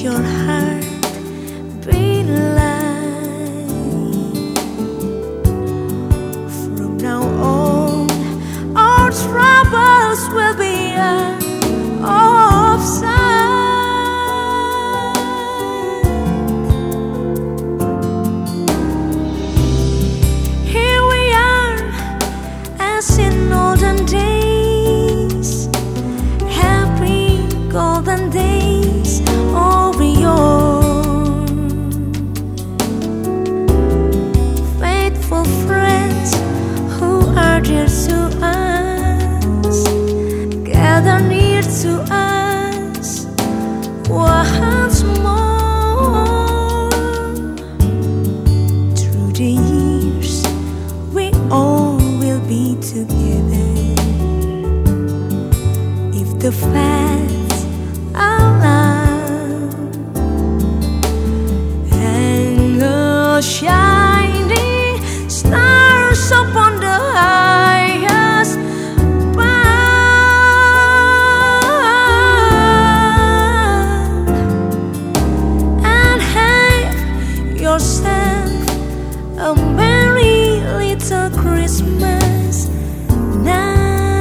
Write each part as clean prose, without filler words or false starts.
your heart beat light. From now on, our troubles will be out of sight. Here we are, as in olden days, happy golden days over yours. Faithful friends who are dear to us, gather near to us once more. Through the years, we all will be together if the facts allow. Hang a shining stars upon the highest bough, and have yourself a merry little Christmas now.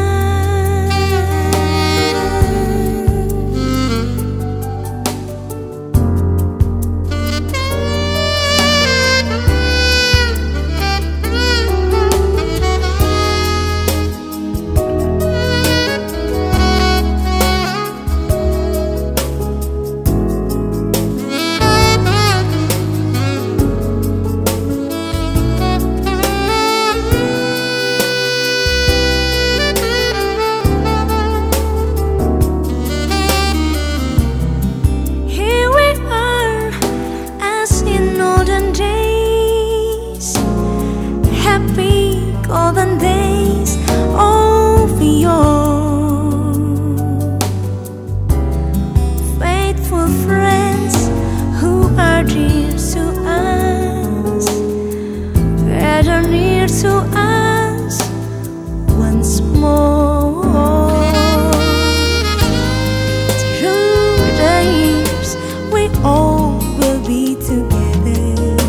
Happy golden days over yours. Faithful friends who are dear to us, gather near to us once more. Through the years, we all will be together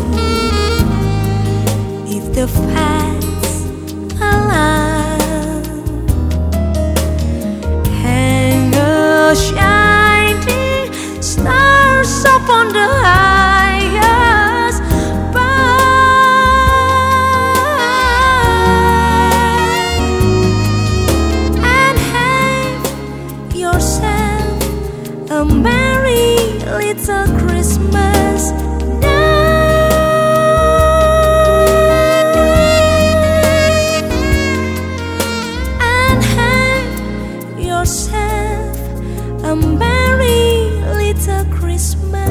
if the facts allow. Hang a shining stars upon the highest bough, and have yourself a merry little Christmas now. Yourself a merry little Christmas.